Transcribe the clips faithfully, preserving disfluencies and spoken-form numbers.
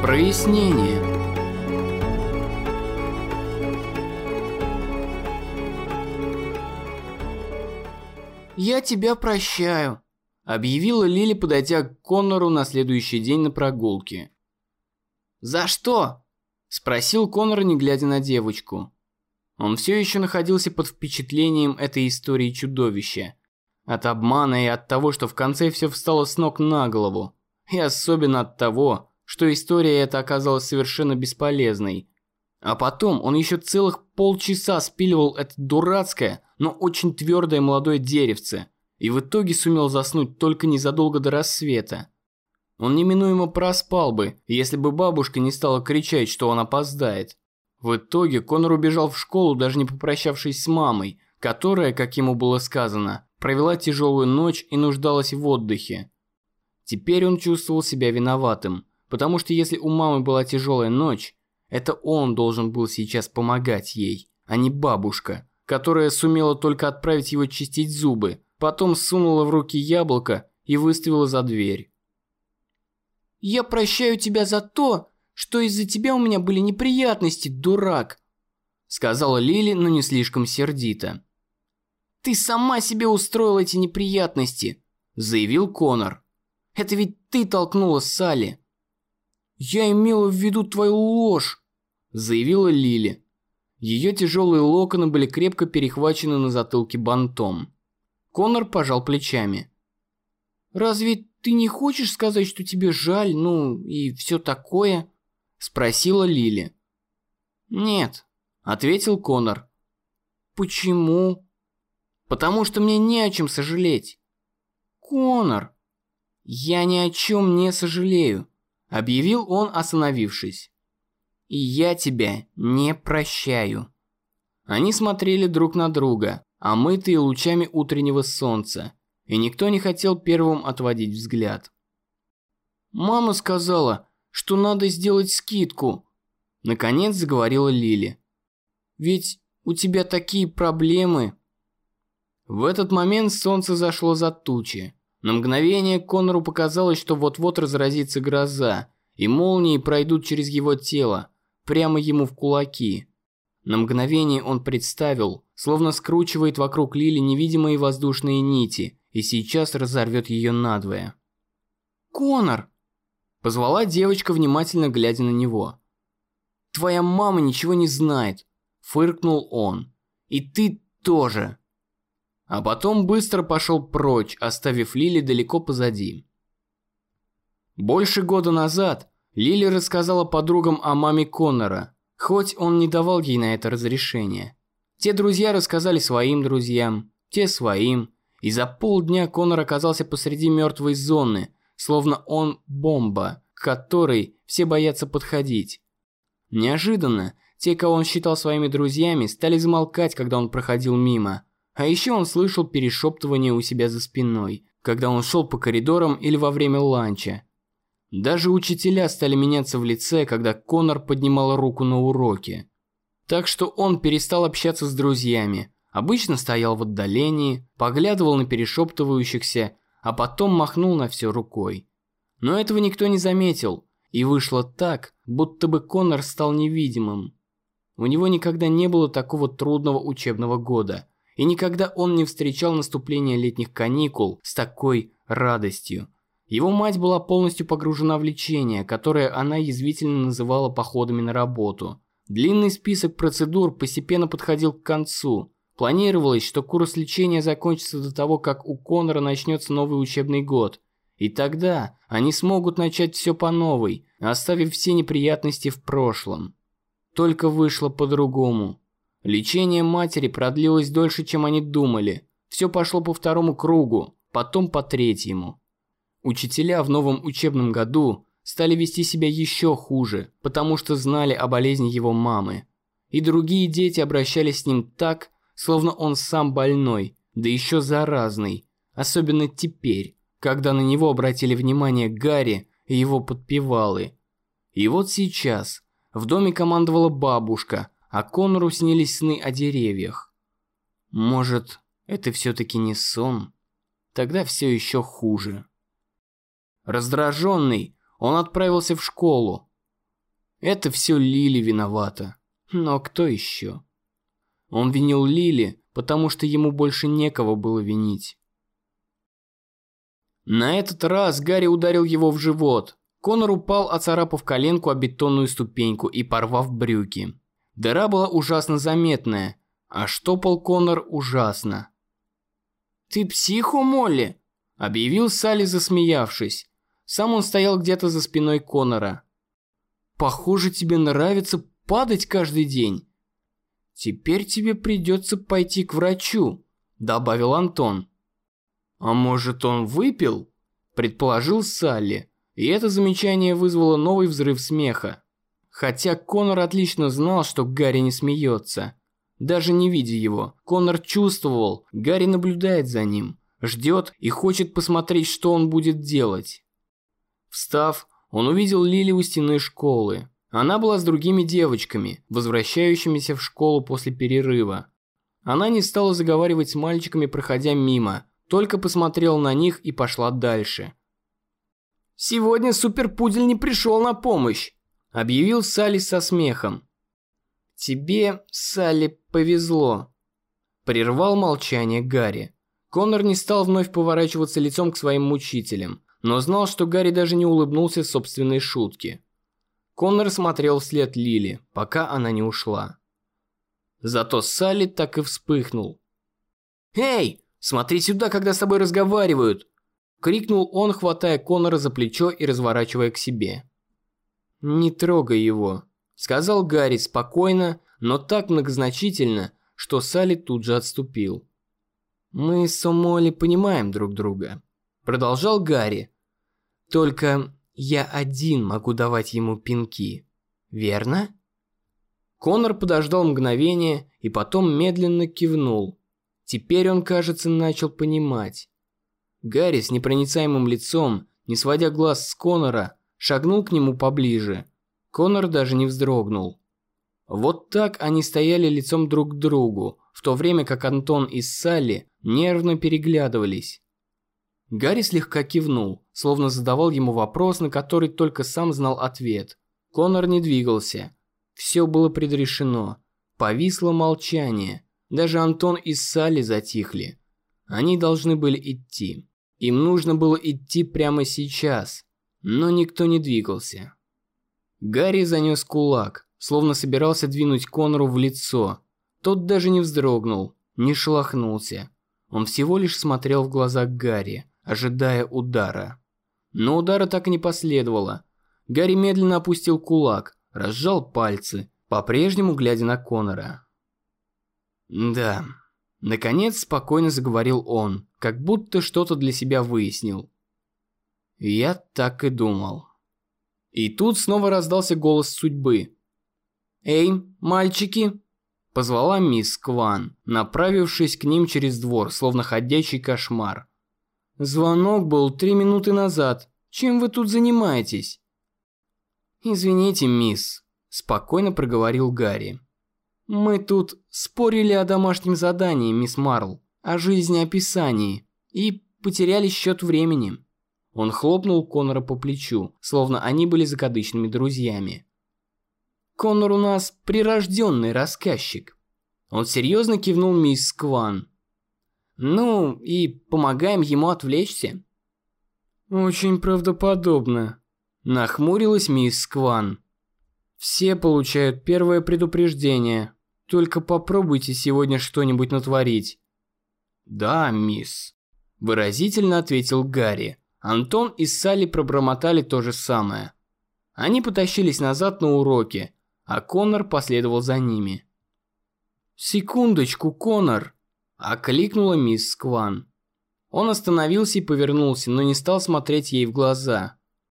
Прояснение. «Я тебя прощаю», – объявила Лили, подойдя к Коннору на следующий день на прогулке. «За что?» – спросил Коннор, не глядя на девочку. Он все еще находился под впечатлением этой истории чудовища. От обмана и от того, что в конце все встало с ног на голову. И особенно от того, что история эта оказалась совершенно бесполезной. А потом он еще целых полчаса спиливал это дурацкое, но очень твердое молодое деревце, и в итоге сумел заснуть только незадолго до рассвета. Он неминуемо проспал бы, если бы бабушка не стала кричать, что он опоздает. В итоге Коннор убежал в школу, даже не попрощавшись с мамой, которая, как ему было сказано, провела тяжелую ночь и нуждалась в отдыхе. Теперь он чувствовал себя виноватым, потому что если у мамы была тяжелая ночь, это он должен был сейчас помогать ей, а не бабушка, которая сумела только отправить его чистить зубы, потом сунула в руки яблоко и выставила за дверь. «Я прощаю тебя за то, что из-за тебя у меня были неприятности, дурак», сказала Лили, но не слишком сердито. «Ты сама себе устроила эти неприятности», заявил Коннор. «Это ведь ты толкнула Салли». «Я имела в виду твою ложь», заявила Лили. Ее тяжелые локоны были крепко перехвачены на затылке бантом. Коннор пожал плечами. «Разве ты не хочешь сказать, что тебе жаль, ну и все такое?» спросила Лили. «Нет», ответил Коннор. «Почему?» «Потому что мне не о чем сожалеть». «Коннор, я ни о чем не сожалею», объявил он, остановившись. «И я тебя не прощаю». Они смотрели друг на друга, омытые лучами утреннего солнца, и никто не хотел первым отводить взгляд. «Мама сказала, что надо сделать скидку», наконец заговорила Лили. «Ведь у тебя такие проблемы». В этот момент солнце зашло за тучи. На мгновение Коннору показалось, что вот-вот разразится гроза, и молнии пройдут через его тело, прямо ему в кулаки. На мгновение он представил, словно скручивает вокруг Лили невидимые воздушные нити, и сейчас разорвет ее надвое. «Коннор!» – позвала девочка, внимательно глядя на него. «Твоя мама ничего не знает», – фыркнул он. «И ты тоже». А потом быстро пошел прочь, оставив Лили далеко позади. Больше года назад Лили рассказала подругам о маме Коннора, хоть он не давал ей на это разрешения. Те друзья рассказали своим друзьям, те своим, и за полдня Коннор оказался посреди мертвой зоны, словно он бомба, к которой все боятся подходить. Неожиданно те, кого он считал своими друзьями, стали замолкать, когда он проходил мимо. А еще он слышал перешептывание у себя за спиной, когда он шел по коридорам или во время ланча. Даже учителя стали меняться в лице, когда Коннор поднимал руку на уроке. Так что он перестал общаться с друзьями, обычно стоял в отдалении, поглядывал на перешептывающихся, а потом махнул на все рукой. Но этого никто не заметил, и вышло так, будто бы Коннор стал невидимым. У него никогда не было такого трудного учебного года. И никогда он не встречал наступление летних каникул с такой радостью. Его мать была полностью погружена в лечение, которое она язвительно называла походами на работу. Длинный список процедур постепенно подходил к концу. Планировалось, что курс лечения закончится до того, как у Коннора начнется новый учебный год. И тогда они смогут начать все по новой, оставив все неприятности в прошлом. Только вышло по-другому. Лечение матери продлилось дольше, чем они думали. Все пошло по второму кругу, потом по третьему. Учителя в новом учебном году стали вести себя еще хуже, потому что знали о болезни его мамы. И другие дети обращались с ним так, словно он сам больной, да еще заразный. Особенно теперь, когда на него обратили внимание Гарри и его подпевалы. И вот сейчас в доме командовала бабушка, а Коннору снились сны о деревьях. Может, это все-таки не сон? Тогда все еще хуже. Раздраженный, он отправился в школу. Это все Лили виновата. Но кто еще? Он винил Лили, потому что ему больше некого было винить. На этот раз Гарри ударил его в живот. Конор упал, оцарапав коленку о бетонную ступеньку и порвав брюки. Дыра была ужасно заметная, а штопал Конор ужасно. «Ты психо, Молли?» – объявил Салли, засмеявшись. Сам он стоял где-то за спиной Конора. «Похоже, тебе нравится падать каждый день. Теперь тебе придется пойти к врачу», – добавил Антон. «А может, он выпил?» – предположил Салли, и это замечание вызвало новый взрыв смеха. Хотя Конор отлично знал, что Гарри не смеется. Даже не видя его, Конор чувствовал, Гарри наблюдает за ним, ждет и хочет посмотреть, что он будет делать. Встав, он увидел Лили у стены школы. Она была с другими девочками, возвращающимися в школу после перерыва. Она не стала заговаривать с мальчиками, проходя мимо, только посмотрела на них и пошла дальше. «Сегодня суперпудель не пришел на помощь», – объявил Салли со смехом. «Тебе, Салли, повезло», – прервал молчание Гарри. Конор не стал вновь поворачиваться лицом к своим мучителям, но знал, что Гарри даже не улыбнулся собственной шутке. Конор смотрел вслед Лили, пока она не ушла. Зато Салли так и вспыхнул. «Эй, смотри сюда, когда с тобой разговаривают!» – крикнул он, хватая Конора за плечо и разворачивая к себе. «Не трогай его», – сказал Гарри спокойно, но так многозначительно, что Салли тут же отступил. «Мы с Молли понимаем друг друга», – продолжал Гарри. «Только я один могу давать ему пинки, верно?» Конор подождал мгновение и потом медленно кивнул. Теперь он, кажется, начал понимать. Гарри с непроницаемым лицом, не сводя глаз с Конора, шагнул к нему поближе. Конор даже не вздрогнул. Вот так они стояли лицом друг к другу, в то время как Антон и Салли нервно переглядывались. Гарри слегка кивнул, словно задавал ему вопрос, на который только сам знал ответ. Конор не двигался. Все было предрешено. Повисло молчание. Даже Антон и Салли затихли. Они должны были идти. Им нужно было идти прямо сейчас. Но никто не двигался. Гарри занес кулак, словно собирался двинуть Конору в лицо. Тот даже не вздрогнул, не шелохнулся. Он всего лишь смотрел в глаза Гарри, ожидая удара. Но удара так и не последовало. Гарри медленно опустил кулак, разжал пальцы, по-прежнему глядя на Конора. «Да», – наконец спокойно заговорил он, как будто что-то для себя выяснил. «Я так и думал». И тут снова раздался голос судьбы. «Эй, мальчики!» – позвала мисс Кван, направившись к ним через двор, словно ходячий кошмар. «Звонок был три минуты назад. Чем вы тут занимаетесь?» «Извините, мисс», – спокойно проговорил Гарри. «Мы тут спорили о домашнем задании, мисс Марл, о жизнеописании, и потеряли счет времени». Он хлопнул Конора по плечу, словно они были закадычными друзьями. «Конор у нас прирожденный рассказчик». Он серьезно кивнул мисс Кван. «Ну, и помогаем ему отвлечься». «Очень правдоподобно», – нахмурилась мисс Кван. «Все получают первое предупреждение. Только попробуйте сегодня что-нибудь натворить». «Да, мисс», – выразительно ответил Гарри. Антон и Салли пробормотали то же самое. Они потащились назад на уроки, а Конор последовал за ними. «Секундочку, Конор!» – окликнула мисс Кван. Он остановился и повернулся, но не стал смотреть ей в глаза.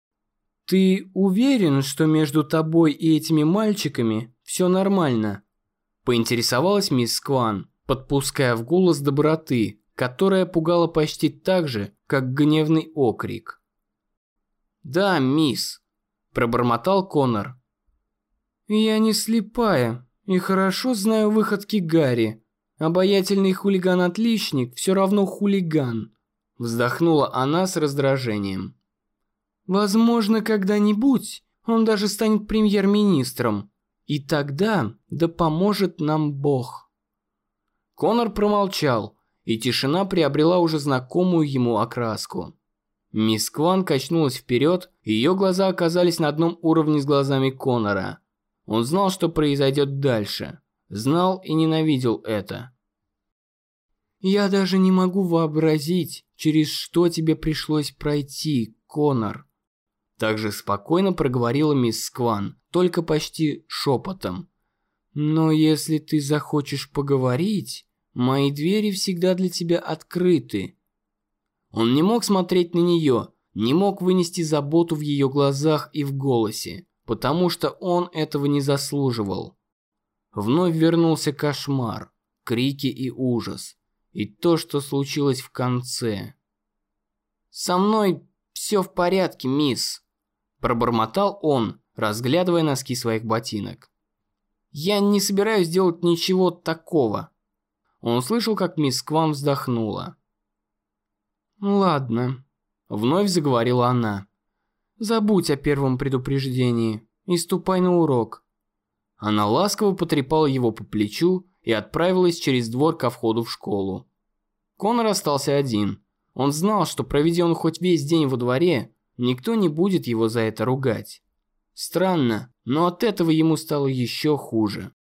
«Ты уверен, что между тобой и этими мальчиками все нормально?» – поинтересовалась мисс Кван, подпуская в голос доброты, которая пугала почти так же, как гневный окрик. «Да, мисс», – пробормотал Конор. «Я не слепая и хорошо знаю выходки Гарри. Обаятельный хулиган-отличник все равно хулиган», – вздохнула она с раздражением. «Возможно, когда-нибудь Он даже станет премьер-министром. И тогда да поможет нам Бог». Конор промолчал, и тишина приобрела уже знакомую ему окраску. Мисс Кван качнулась вперед, и ее глаза оказались на одном уровне с глазами Конора. Он знал, что произойдет дальше. Знал и ненавидел это. «Я даже не могу вообразить, через что тебе пришлось пройти, Конор». Также спокойно проговорила мисс Кван, только почти шепотом. «Но если ты захочешь поговорить, мои двери всегда для тебя открыты». Он не мог смотреть на нее, не мог вынести заботу в ее глазах и в голосе, потому что он этого не заслуживал. Вновь вернулся кошмар, крики и ужас, и то, что случилось в конце. «Со мной все в порядке, мисс», – пробормотал он, разглядывая носки своих ботинок. «Я не собираюсь делать ничего такого». Он услышал, как мисс Кван вздохнула. «Ладно», – вновь заговорила она. «Забудь о первом предупреждении и ступай на урок». Она ласково потрепала его по плечу и отправилась через двор ко входу в школу. Конор остался один. Он знал, что проведя он хоть весь день во дворе, никто не будет его за это ругать. Странно, но от этого ему стало еще хуже.